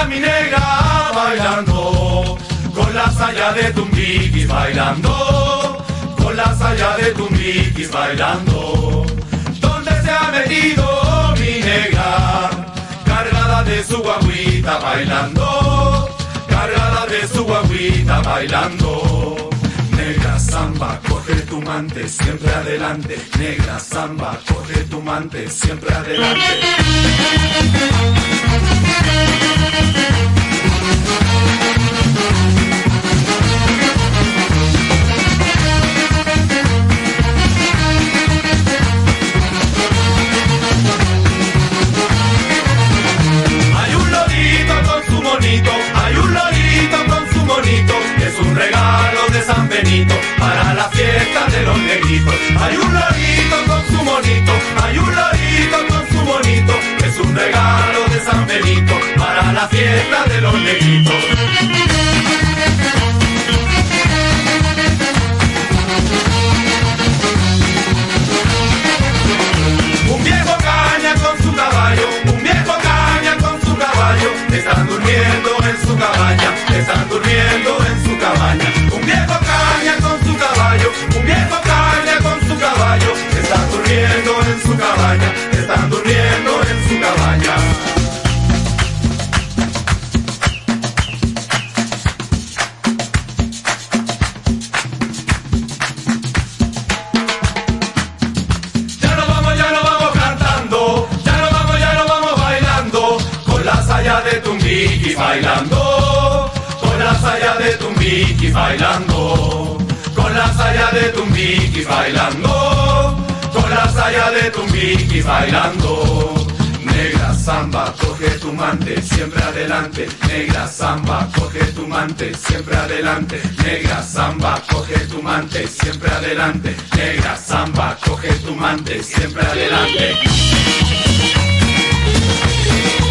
mi negra bailando, con la saya de Tumbiquis bailando, con la saya de Tumbiquis bailando. ¿Dónde se ha metido mi negra? Cargada de su guaguita bailando, cargada de su guaguita bailando. Negra samba, coge tu mante, siempre adelante. Negra samba, coge tu mante, siempre adelante. Hay un lorito con su monito, hay un lorito con su monito, es un regalo de San Benito para la fiesta de los negritos. Hay un lorito con su monito, hay un lorito con su monito, es un regalo de San Benito para la fiesta de los negritos. Un viejo caña con su caballo, un viejo caña con su caballo, están durmiendo en su cabaña, están durmiendo en su cabaña. Un viejo caña con su caballo, un viejo caña con su caballo, están durmiendo en su cabaña, están durmiendo en su cabaña. Ya no vamos cantando, ya no vamos bailando, con la saya de Tumbiquis bailando, con la saya de Tumbiquis bailando, con la saya de Tumbiquis bailando, con la saya de Tumbiquis bailando. Negra samba, coge tu mante, siempre adelante. Negra samba, coge tu mante, siempre adelante. Negra samba, coge tu mante, siempre adelante. Negra samba, coge tu mante, siempre adelante.